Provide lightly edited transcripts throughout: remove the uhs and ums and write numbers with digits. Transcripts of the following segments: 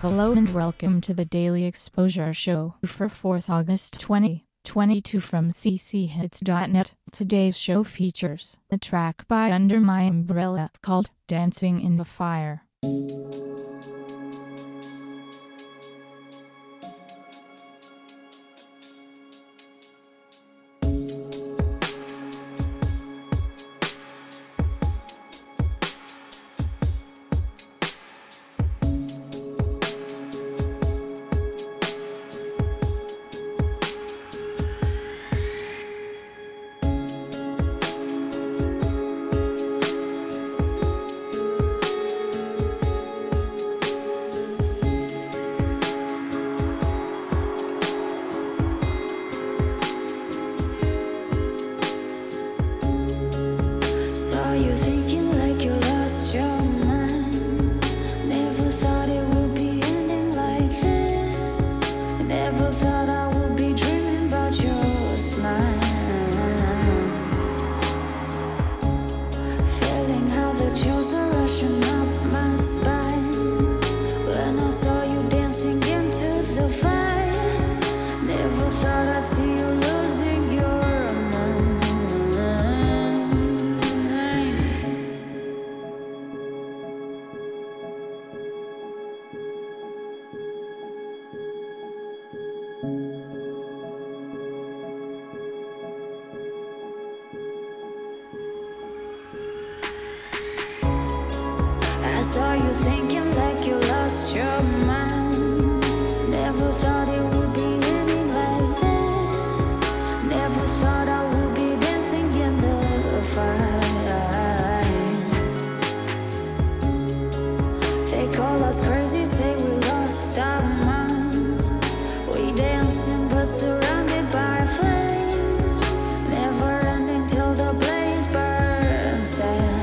Hello and welcome to the Daily Exposure Show for 4th August 2022 from cchits.net. Today's show features a track by Under My Umbrella called Dancing in the Fire. You thinking like you lost your mind. Never thought it would be ending like this. Never thought I would be dreaming about your smile. Feeling how the chills are rushing up my spine when I saw you dancing into the fire. Never thought I'd see you losing your I saw you thinking like you lost your mind. Never thought it would be ending like this. Never thought I would be dancing in the fire. They call us crazy, say we lost our minds. We dancing but surrounded by flames, never ending till the blaze burns down.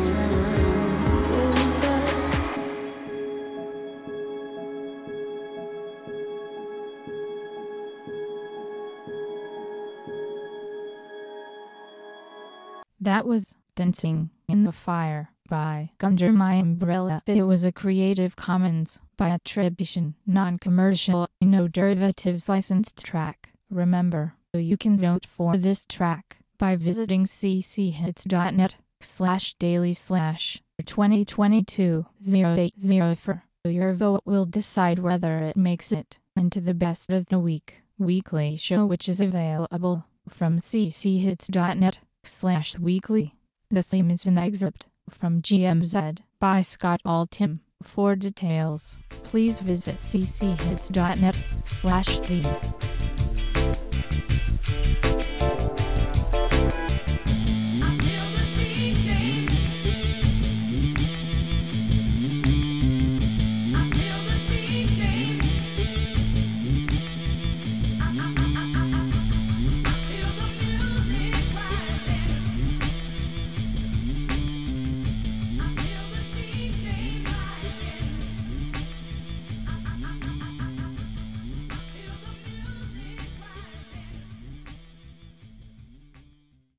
That was Dancing in the Fire by Under My Umbrella. It was a Creative Commons by attribution, non-commercial, no derivatives licensed track. Remember, you can vote for this track by visiting cchits.net/daily/2022-080. Your vote will decide whether it makes it into the Best of the Week weekly show, which is available from cchits.net/weekly. The theme is an excerpt from GMZ by Scott Altham. For details, please visit cchits.net/theme.